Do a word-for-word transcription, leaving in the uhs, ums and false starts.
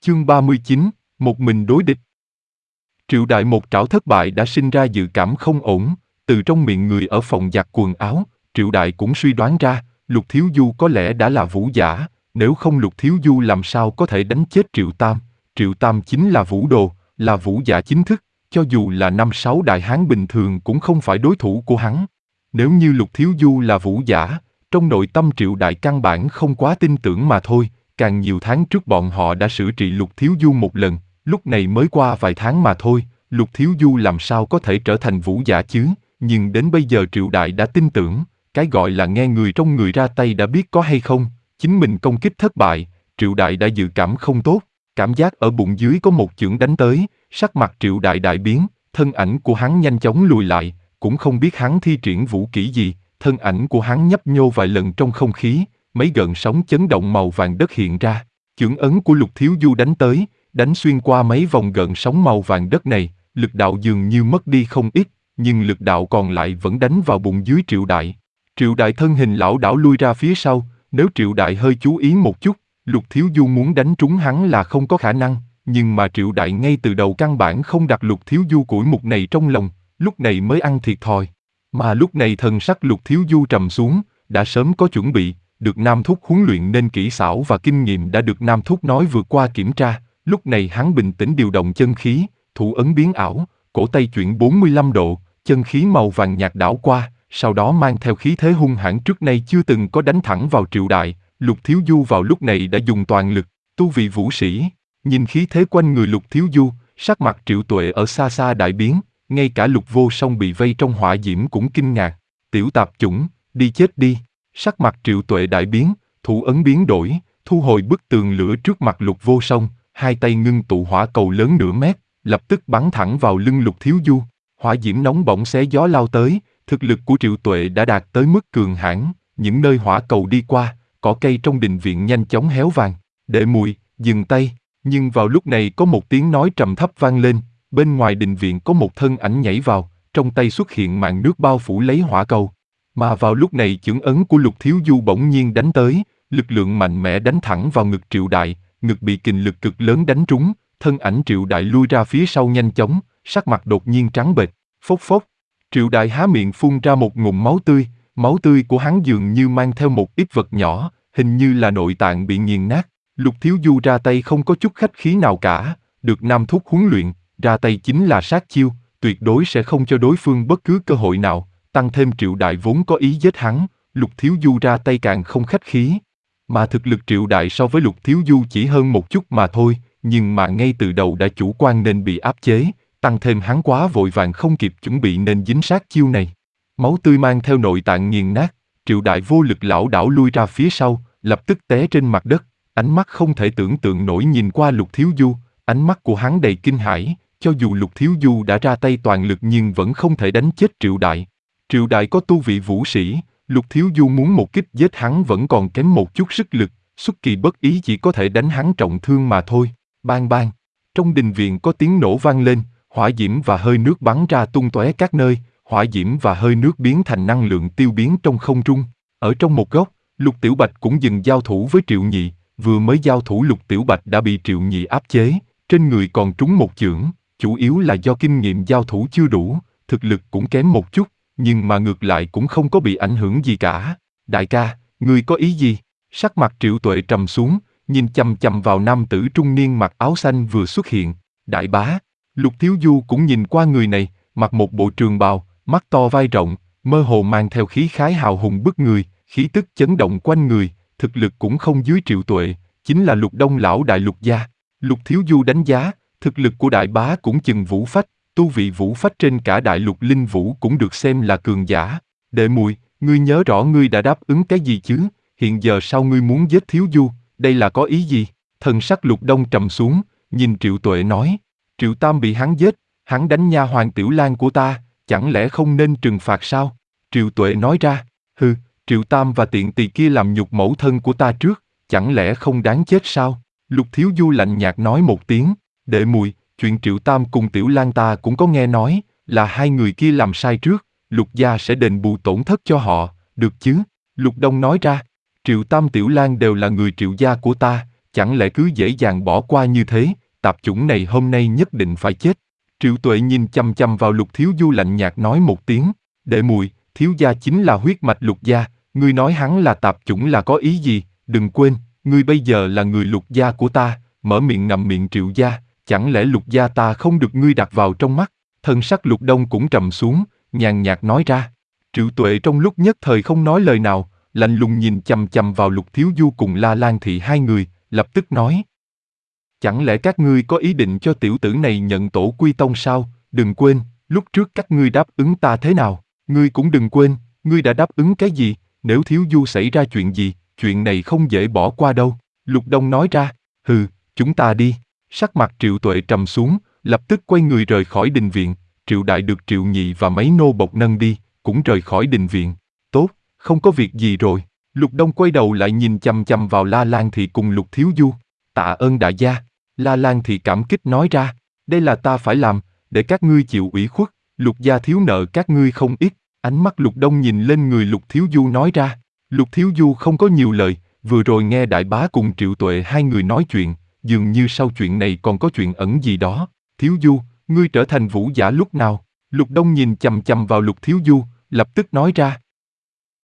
Chương ba mươi chín, một mình đối địch. Triệu Đại một trảo thất bại đã sinh ra dự cảm không ổn, từ trong miệng người ở phòng giặt quần áo, Triệu Đại cũng suy đoán ra, Lục Thiếu Du có lẽ đã là vũ giả, nếu không Lục Thiếu Du làm sao có thể đánh chết Triệu Tam. Triệu Tam chính là vũ đồ, là vũ giả chính thức, cho dù là năm sáu đại hán bình thường cũng không phải đối thủ của hắn. Nếu như Lục Thiếu Du là vũ giả, trong nội tâm Triệu Đại căn bản không quá tin tưởng mà thôi. Càng nhiều tháng trước bọn họ đã xử trị Lục Thiếu Du một lần, lúc này mới qua vài tháng mà thôi, Lục Thiếu Du làm sao có thể trở thành vũ giả chứ, nhưng đến bây giờ Triệu Đại đã tin tưởng, cái gọi là nghe người trong người ra tay đã biết có hay không, chính mình công kích thất bại, Triệu Đại đã dự cảm không tốt, cảm giác ở bụng dưới có một chưởng đánh tới, sắc mặt Triệu Đại đại biến, thân ảnh của hắn nhanh chóng lùi lại, cũng không biết hắn thi triển vũ kỹ gì, thân ảnh của hắn nhấp nhô vài lần trong không khí. Mấy gợn sóng chấn động màu vàng đất hiện ra, chưởng ấn của Lục Thiếu Du đánh tới, đánh xuyên qua mấy vòng gợn sóng màu vàng đất này, lực đạo dường như mất đi không ít, nhưng lực đạo còn lại vẫn đánh vào bụng dưới Triệu Đại. Triệu Đại thân hình lảo đảo lui ra phía sau, nếu Triệu Đại hơi chú ý một chút, Lục Thiếu Du muốn đánh trúng hắn là không có khả năng, nhưng mà Triệu Đại ngay từ đầu căn bản không đặt Lục Thiếu Du củi mục này trong lòng, lúc này mới ăn thiệt thòi. Mà lúc này thần sắc Lục Thiếu Du trầm xuống, đã sớm có chuẩn bị. Được Nam Thúc huấn luyện nên kỹ xảo và kinh nghiệm đã được Nam Thúc nói vượt qua kiểm tra, lúc này hắn bình tĩnh điều động chân khí, thủ ấn biến ảo, cổ tay chuyển bốn mươi lăm độ, chân khí màu vàng nhạt đảo qua, sau đó mang theo khí thế hung hãn trước nay chưa từng có đánh thẳng vào Triệu Đại. Lục Thiếu Du vào lúc này đã dùng toàn lực, tu vị vũ sĩ, nhìn khí thế quanh người Lục Thiếu Du, sắc mặt Triệu Tuệ ở xa xa đại biến, ngay cả Lục Vô Song bị vây trong hỏa diễm cũng kinh ngạc, tiểu tạp chủng, đi chết đi. Sắc mặt Triệu Tuệ đại biến, thủ ấn biến đổi, thu hồi bức tường lửa trước mặt Lục Vô Song, hai tay ngưng tụ hỏa cầu lớn nửa mét, lập tức bắn thẳng vào lưng Lục Thiếu Du. Hỏa diễm nóng bỏng xé gió lao tới, thực lực của Triệu Tuệ đã đạt tới mức cường hãn, những nơi hỏa cầu đi qua, cỏ cây trong đình viện nhanh chóng héo vàng. Đệ Muội, dừng tay, nhưng vào lúc này có một tiếng nói trầm thấp vang lên, bên ngoài đình viện có một thân ảnh nhảy vào, trong tay xuất hiện màn nước bao phủ lấy hỏa cầu. Mà vào lúc này chưởng ấn của Lục Thiếu Du bỗng nhiên đánh tới, lực lượng mạnh mẽ đánh thẳng vào ngực Triệu Đại, ngực bị kình lực cực lớn đánh trúng, thân ảnh Triệu Đại lui ra phía sau nhanh chóng, sắc mặt đột nhiên trắng bệch, phốc phốc. Triệu Đại há miệng phun ra một ngụm máu tươi, máu tươi của hắn dường như mang theo một ít vật nhỏ, hình như là nội tạng bị nghiền nát. Lục Thiếu Du ra tay không có chút khách khí nào cả, được Nam Thúc huấn luyện, ra tay chính là sát chiêu, tuyệt đối sẽ không cho đối phương bất cứ cơ hội nào. Tăng thêm Triệu Đại vốn có ý giết hắn, Lục Thiếu Du ra tay càng không khách khí. Mà thực lực Triệu Đại so với Lục Thiếu Du chỉ hơn một chút mà thôi, nhưng mà ngay từ đầu đã chủ quan nên bị áp chế, tăng thêm hắn quá vội vàng không kịp chuẩn bị nên dính sát chiêu này. Máu tươi mang theo nội tạng nghiền nát, Triệu Đại vô lực lảo đảo lui ra phía sau, lập tức té trên mặt đất, ánh mắt không thể tưởng tượng nổi nhìn qua Lục Thiếu Du, ánh mắt của hắn đầy kinh hãi, cho dù Lục Thiếu Du đã ra tay toàn lực nhưng vẫn không thể đánh chết Triệu Đại. Triệu Đại có tu vị vũ sĩ, Lục Thiếu Du muốn một kích giết hắn vẫn còn kém một chút sức lực, xuất kỳ bất ý chỉ có thể đánh hắn trọng thương mà thôi. Bang bang, trong đình viện có tiếng nổ vang lên, hỏa diễm và hơi nước bắn ra tung tóe các nơi, hỏa diễm và hơi nước biến thành năng lượng tiêu biến trong không trung. Ở trong một góc, Lục Tiểu Bạch cũng dừng giao thủ với Triệu Nhị, vừa mới giao thủ Lục Tiểu Bạch đã bị Triệu Nhị áp chế, trên người còn trúng một chưởng, chủ yếu là do kinh nghiệm giao thủ chưa đủ, thực lực cũng kém một chút. Nhưng mà ngược lại cũng không có bị ảnh hưởng gì cả. Đại ca, ngươi có ý gì? Sắc mặt Triệu Tuệ trầm xuống, nhìn chằm chằm vào nam tử trung niên mặc áo xanh vừa xuất hiện. Đại bá, Lục Thiếu Du cũng nhìn qua người này, mặc một bộ trường bào, mắt to vai rộng, mơ hồ mang theo khí khái hào hùng bức người, khí tức chấn động quanh người, thực lực cũng không dưới Triệu Tuệ, chính là Lục Đông lão đại Lục gia. Lục Thiếu Du đánh giá, thực lực của đại bá cũng chừng vũ phách. Tu vị vũ phách trên cả đại lục linh vũ cũng được xem là cường giả. Đệ muội, ngươi nhớ rõ ngươi đã đáp ứng cái gì chứ? Hiện giờ sao ngươi muốn giết Thiếu Du? Đây là có ý gì? Thần sắc Lục Đông trầm xuống, nhìn Triệu Tuệ nói. Triệu Tam bị hắn giết, hắn đánh nha hoàn Tiểu Lan của ta, chẳng lẽ không nên trừng phạt sao? Triệu Tuệ nói ra. Hừ, Triệu Tam và tiện tỳ kia làm nhục mẫu thân của ta trước, chẳng lẽ không đáng chết sao? Lục Thiếu Du lạnh nhạt nói một tiếng. Đệ muội, chuyện Triệu Tam cùng Tiểu Lan ta cũng có nghe nói, là hai người kia làm sai trước, Lục gia sẽ đền bù tổn thất cho họ, được chứ? Lục Đông nói ra, Triệu Tam Tiểu Lan đều là người Triệu gia của ta, chẳng lẽ cứ dễ dàng bỏ qua như thế, tạp chủng này hôm nay nhất định phải chết. Triệu Tuệ nhìn chăm chăm vào Lục Thiếu Du lạnh nhạt nói một tiếng, đệ muội, thiếu gia chính là huyết mạch Lục gia, ngươi nói hắn là tạp chủng là có ý gì, đừng quên, ngươi bây giờ là người Lục gia của ta, mở miệng ngậm miệng Triệu gia, chẳng lẽ Lục gia ta không được ngươi đặt vào trong mắt, thân sắc Lục Đông cũng trầm xuống, nhàn nhạt nói ra. Triệu Tuệ trong lúc nhất thời không nói lời nào, lạnh lùng nhìn chằm chằm vào Lục Thiếu Du cùng La Lan Thị hai người, lập tức nói. Chẳng lẽ các ngươi có ý định cho tiểu tử này nhận tổ quy tông sao? Đừng quên, lúc trước các ngươi đáp ứng ta thế nào, ngươi cũng đừng quên, ngươi đã đáp ứng cái gì, nếu Thiếu Du xảy ra chuyện gì, chuyện này không dễ bỏ qua đâu. Lục Đông nói ra, hừ, chúng ta đi. Sắc mặt Triệu Tuệ trầm xuống, lập tức quay người rời khỏi đình viện, Triệu Đại được Triệu Nhị và mấy nô bộc nâng đi, cũng rời khỏi đình viện. Tốt, không có việc gì rồi. Lục Đông quay đầu lại nhìn chằm chằm vào La Lan Thị cùng Lục Thiếu Du. Tạ ơn đại gia. La Lan Thị cảm kích nói ra, đây là ta phải làm, để các ngươi chịu ủy khuất, Lục gia thiếu nợ các ngươi không ít. Ánh mắt Lục Đông nhìn lên người Lục Thiếu Du nói ra. Lục Thiếu Du không có nhiều lời, vừa rồi nghe Đại Bá cùng Triệu Tuệ hai người nói chuyện, dường như sau chuyện này còn có chuyện ẩn gì đó. Thiếu Du, ngươi trở thành vũ giả lúc nào? Lục Đông nhìn chằm chằm vào Lục Thiếu Du, lập tức nói ra,